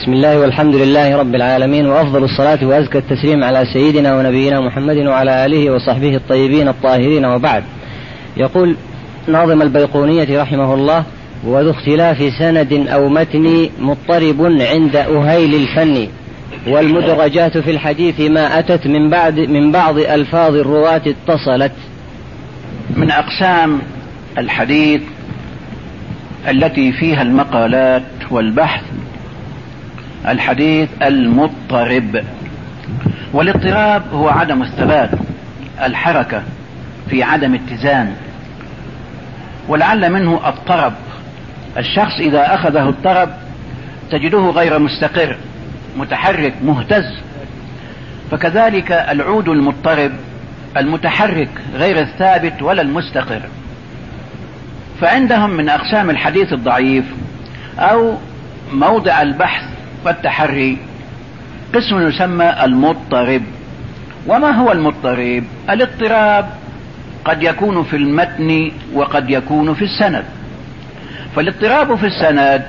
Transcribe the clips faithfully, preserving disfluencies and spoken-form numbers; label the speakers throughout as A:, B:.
A: بسم الله والحمد لله رب العالمين، وأفضل الصلاة وأزكى التسليم على سيدنا ونبينا محمد وعلى آله وصحبه الطيبين الطاهرين، وبعد. يقول ناظم البيقونية رحمه الله: وذو اختلاف سند أو متن مضطرب عند أهيل الفن، والمدرجات في الحديث ما أتت من بعد من بعض ألفاظ الرواة اتصلت.
B: من أقسام الحديث التي فيها المقالات والبحث الحديث المضطرب، والاضطراب هو عدم الثبات، الحركة في عدم اتزان، ولعل منه الطرب. الشخص إذا أخذه الطرب تجده غير مستقر، متحرك مهتز. فكذلك العود المضطرب المتحرك غير الثابت ولا المستقر. فعندهم من أقسام الحديث الضعيف أو موضع البحث والتحري قسم يسمى المضطرب. وما هو المضطرب؟ الاضطراب قد يكون في المتن وقد يكون في السند. فالاضطراب في السند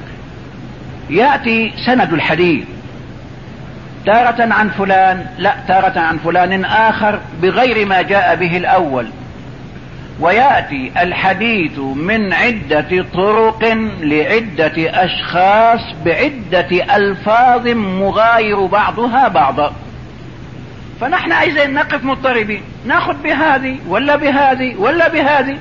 B: يأتي سند الحديث تارة عن فلان، لا تارة عن فلان آخر بغير ما جاء به الأول، ويأتي الحديث من عدة طرق لعدة أشخاص بعدة ألفاظ مغاير بعضها بعضا. فنحن عايزين نقف مضطربين، ناخذ بهذه ولا بهذه ولا بهذه.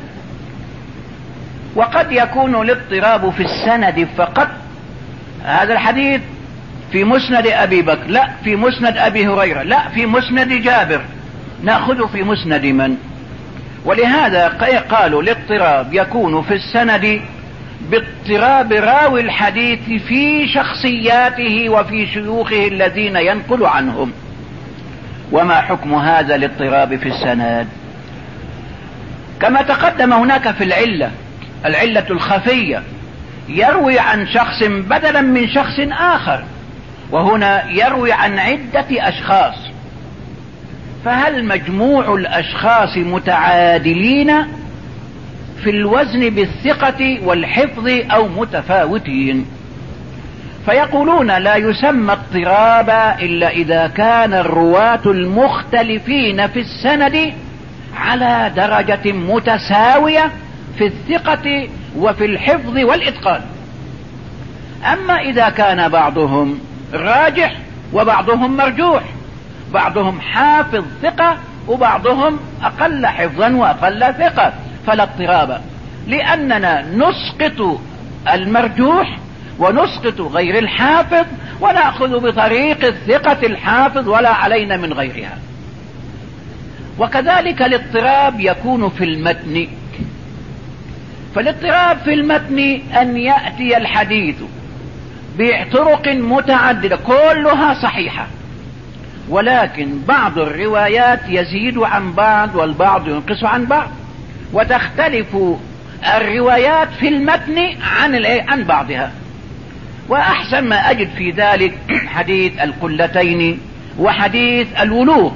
B: وقد يكون الاضطراب في السند فقط، هذا الحديث في مسند أبي بكر، لا في مسند أبي هريرة، لا في مسند جابر، نأخذ في مسند من؟ ولهذا قالوا الاضطراب يكون في السند باضطراب راوي الحديث في شخصياته وفي شيوخه الذين ينقل عنهم. وما حكم هذا الاضطراب في السند؟ كما تقدم هناك في العلة، العلة الخفية، يروي عن شخص بدلا من شخص آخر، وهنا يروي عن عدة أشخاص. فهل مجموع الأشخاص متعادلين في الوزن بالثقة والحفظ أو متفاوتين؟ فيقولون لا يسمى اضطراب إلا إذا كان الرواة المختلفين في السند على درجة متساوية في الثقة وفي الحفظ والإتقان. أما إذا كان بعضهم راجح وبعضهم مرجوح، بعضهم حافظ ثقة وبعضهم أقل حفظا وأقل ثقة، فلا اضطراب، لأننا نسقط المرجوح ونسقط غير الحافظ ونأخذ بطريق الثقة الحافظ ولا علينا من غيرها. وكذلك الاضطراب يكون في المتن. فالاضطراب في المتن أن يأتي الحديث بطرق متعددة كلها صحيحة، ولكن بعض الروايات يزيد عن بعض والبعض ينقص عن بعض، وتختلف الروايات في المتن عن عن بعضها. وأحسن ما أجد في ذلك حديث القلتين وحديث الولوغ.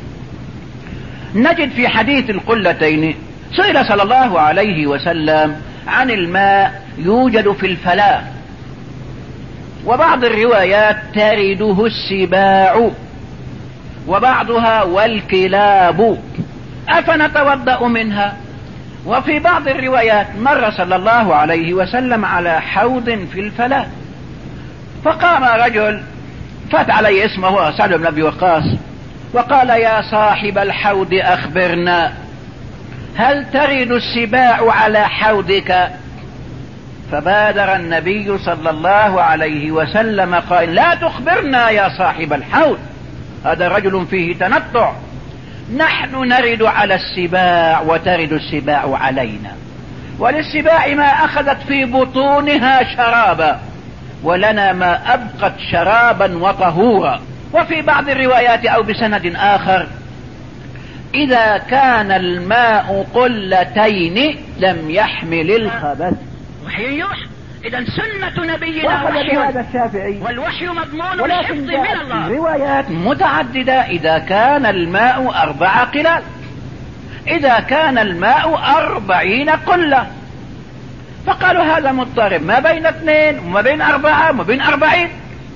B: نجد في حديث القلتين سئل صلى الله عليه وسلم عن الماء يوجد في الفلاة، وبعض الروايات ترده السباع وبعضها والكلاب، أفنتوضأ منها؟ وفي بعض الروايات مر صلى الله عليه وسلم على حوض في الفلاة، فقام رجل فات عليه اسمه سعد بن أبي وقاص وقال: يا صاحب الحوض أخبرنا، هل ترد السباع على حوضك؟ فبادر النبي صلى الله عليه وسلم قال: لا تخبرنا يا صاحب الحوض، هذا رجل فيه تنطع، نحن نرد على السباع وترد السباع علينا، وللسباع ما أخذت في بطونها شرابا ولنا ما أبقت شرابا وطهورا. وفي بعض الروايات أو بسند آخر: إذا كان الماء قلتين لم يحمل الخبث.
C: وحي يوحى، إذا سنة نبينا وحي،
B: هذا الشافعي،
C: والوحي مضمون الحفظ من الله.
B: روايات متعددة: إذا كان الماء أربع قلال، إذا كان الماء أربعين قلة. فقالوا هذا مضطرب، ما بين اثنين وما بين أربعة وما بين أربعين.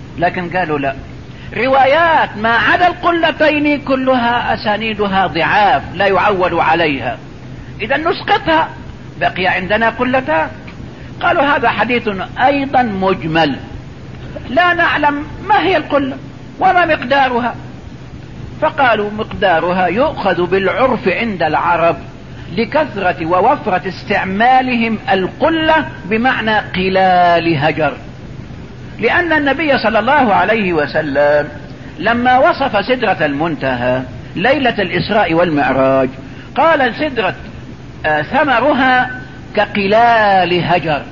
B: لكن قالوا لا، روايات ما عدا القلتين كلها أسانيدها ضعاف لا يعول عليها، إذا نسقطها، بقي عندنا قلتان. قالوا هذا حديث أيضا مجمل، لا نعلم ما هي القلة وما مقدارها. فقالوا مقدارها يؤخذ بالعرف عند العرب لكثرة ووفرة استعمالهم القلة بمعنى قلال هجر، لأن النبي صلى الله عليه وسلم لما وصف سدرة المنتهى ليلة الإسراء والمعراج قال سدرة آه ثمرها كقلال هجر.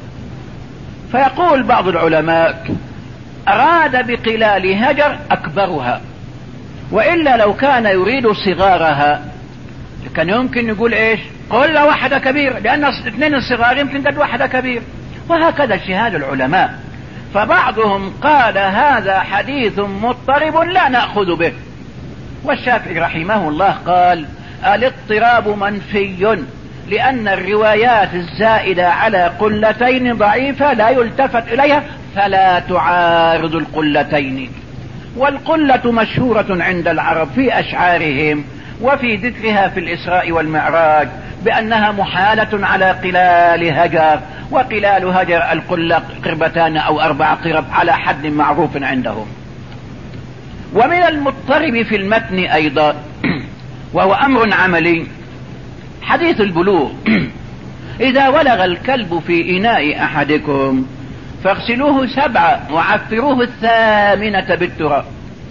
B: فيقول بعض العلماء أراد بقلال هجر أكبرها، وإلا لو كان يريد صغارها كان يمكن يقول إيش قلة واحدة كبير، لأن اثنين الصغار يمكن قد واحدة كبير، وهكذا اجتهاد العلماء. فبعضهم قال هذا حديث مضطرب لا نأخذ به، والشافعي رحمه الله قال الاضطراب منفي، لأن الروايات الزائدة على قلتين ضعيفة لا يلتفت إليها فلا تعارض القلتين. والقلة مشهورة عند العرب في أشعارهم وفي ذكرها في الإسراء والمعراج بأنها محالة على قلال هجر، وقلال هجر القلة قربتان أو أربع قرب على حد معروف عندهم. ومن المضطرب في المتن أيضا وهو أمر عملي حديث البلوغ إذا ولغ الكلب في إناء أحدكم فاغسلوه سبعة وعفروه الثامنة بالتراب.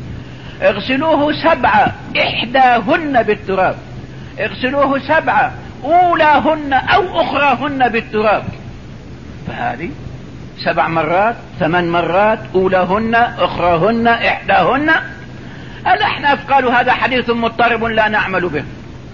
B: اغسلوه سبعة إحداهن بالتراب، اغسلوه سبعة أولاهن أو أخراهن بالتراب. فهذه سبع مرات ثمان مرات أولاهن أخراهن إحداهن. الأحناف قالوا هذا حديث مضطرب لا نعمل به،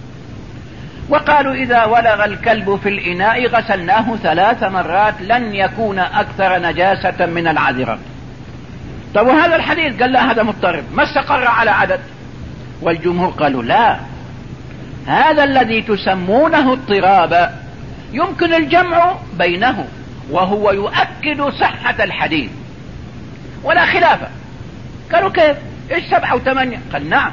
B: وقالوا إذا ولغ الكلب في الإناء غسلناه ثلاث مرات لن يكون أكثر نجاسة من العذرة. طب وهذا الحديث قال لا هذا مضطرب ما استقر على عدد، والجمهور قالوا لا، هذا الذي تسمونه اضطرابا يمكن الجمع بينه وهو يؤكد صحة الحديث ولا خلاف. قالوا كيف ايش سبعة وثمانية؟ قال نعم،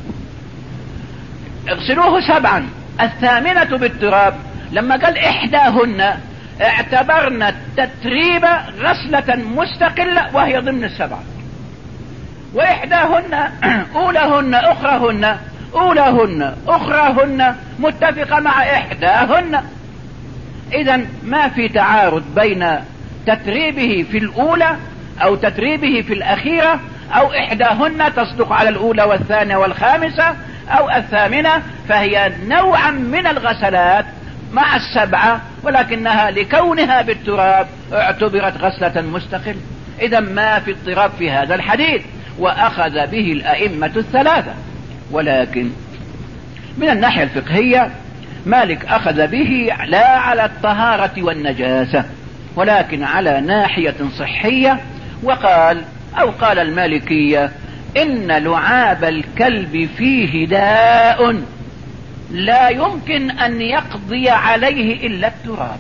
B: اغسلوه سبعا الثامنة بالتراب، لما قال إحداهن اعتبرنا التتريب غسلة مستقلة وهي ضمن السبعة، وإحداهن أولاهن أخراهن أولاهن أخراهن متفقة مع إحداهن. إذن ما في تعارض بين تتريبه في الأولى أو تتريبه في الأخيرة، أو إحداهن تصدق على الأولى والثانية والخامسة أو الثامنة، فهي نوعا من الغسلات مع السبعة، ولكنها لكونها بالتراب اعتبرت غسلة مستقلة. إذا ما في اضطراب في هذا الحديث، وأخذ به الأئمة الثلاثة. ولكن من الناحية الفقهية مالك أخذ به لا على الطهارة والنجاسة ولكن على ناحية صحية، وقال أو قال المالكية إن لعاب الكلب فيه داء لا يمكن أن يقضي عليه إلا التراب،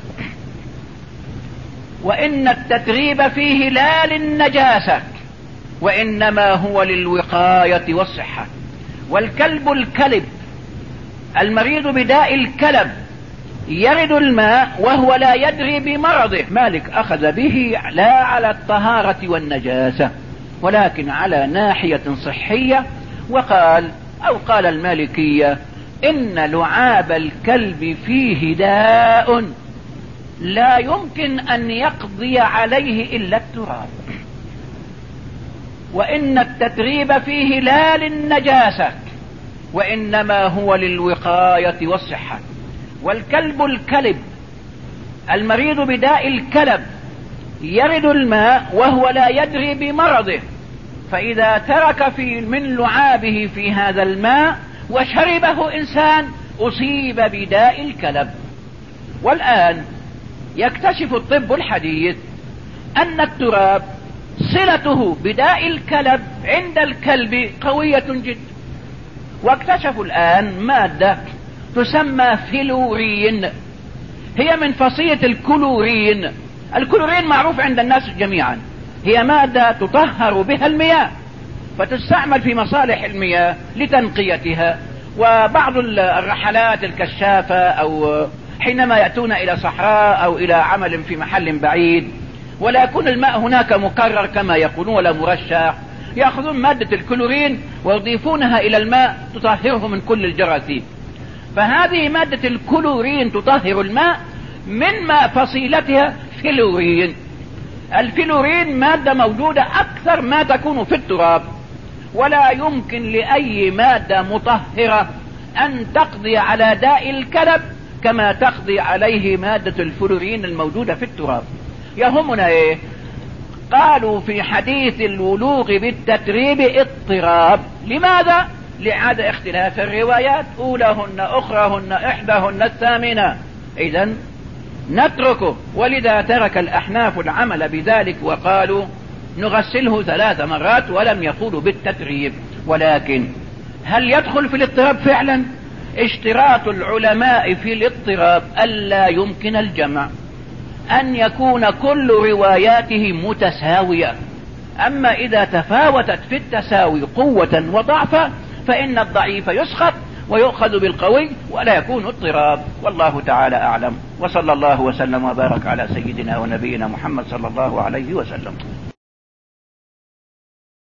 B: وإن التتريب فيه لا للنجاسة وإنما هو للوقاية والصحة. والكلب الكلب المريض بداء الكلب يرد الماء وهو لا يدري بمرضه. مالك أخذ به لا على الطهارة والنجاسة ولكن على ناحية صحية، وقال أو قال المالكية إن لعاب الكلب فيه داء لا يمكن أن يقضي عليه إلا التراب، وإن التتريب فيه لا للنجاسة وإنما هو للوقاية والصحة. والكلب الكلب المريض بداء الكلب يرد الماء وهو لا يدري بمرضه، فإذا ترك في من لعابه في هذا الماء وشربه إنسان أصيب بداء الكلب. والآن يكتشف الطب الحديث أن التراب صلته بداء الكلب عند الكلب قوية جدا، واكتشفوا الآن مادة تسمى فلورين، هي من فصيلة الكلورين. الكلورين معروف عند الناس جميعا، هي مادة تطهر بها المياه، فتستعمل في مصالح المياه لتنقيتها. وبعض الرحلات الكشافة أو حينما يأتون إلى صحراء أو إلى عمل في محل بعيد ولا يكون الماء هناك مكرر كما يقولون ولا مرشح، يأخذون مادة الكلورين ويضيفونها إلى الماء تطهره من كل الجراثيم. فهذه مادة الكلورين تطهر الماء من ما فصيلتها فلورين. الفلورين مادة موجودة أكثر ما تكون في التراب، ولا يمكن لأي مادة مطهرة أن تقضي على داء الكلب كما تقضي عليه مادة الفلورين الموجودة في التراب. يهمنا إيه؟ قالوا في حديث الولوغ بالتتريب اضطراب. لماذا؟ لعدم اختلاف الروايات، أولاهن أخراهن إحداهن الثامنة، إذن نتركه. ولذا ترك الأحناف العمل بذلك وقالوا نغسله ثلاث مرات، ولم يقولوا بالتتريب. ولكن هل يدخل في الاضطراب فعلا؟ اشتراط العلماء في الاضطراب ألا يمكن الجمع، أن يكون كل رواياته متساوية. أما إذا تفاوتت في التساوي قوة وضعفا فإن الضعيف يسخط ويؤخذ بالقوي ولا يكون اضطراب. والله تعالى أعلم، وصلى الله وسلم وبارك على سيدنا ونبينا محمد صلى الله عليه وسلم.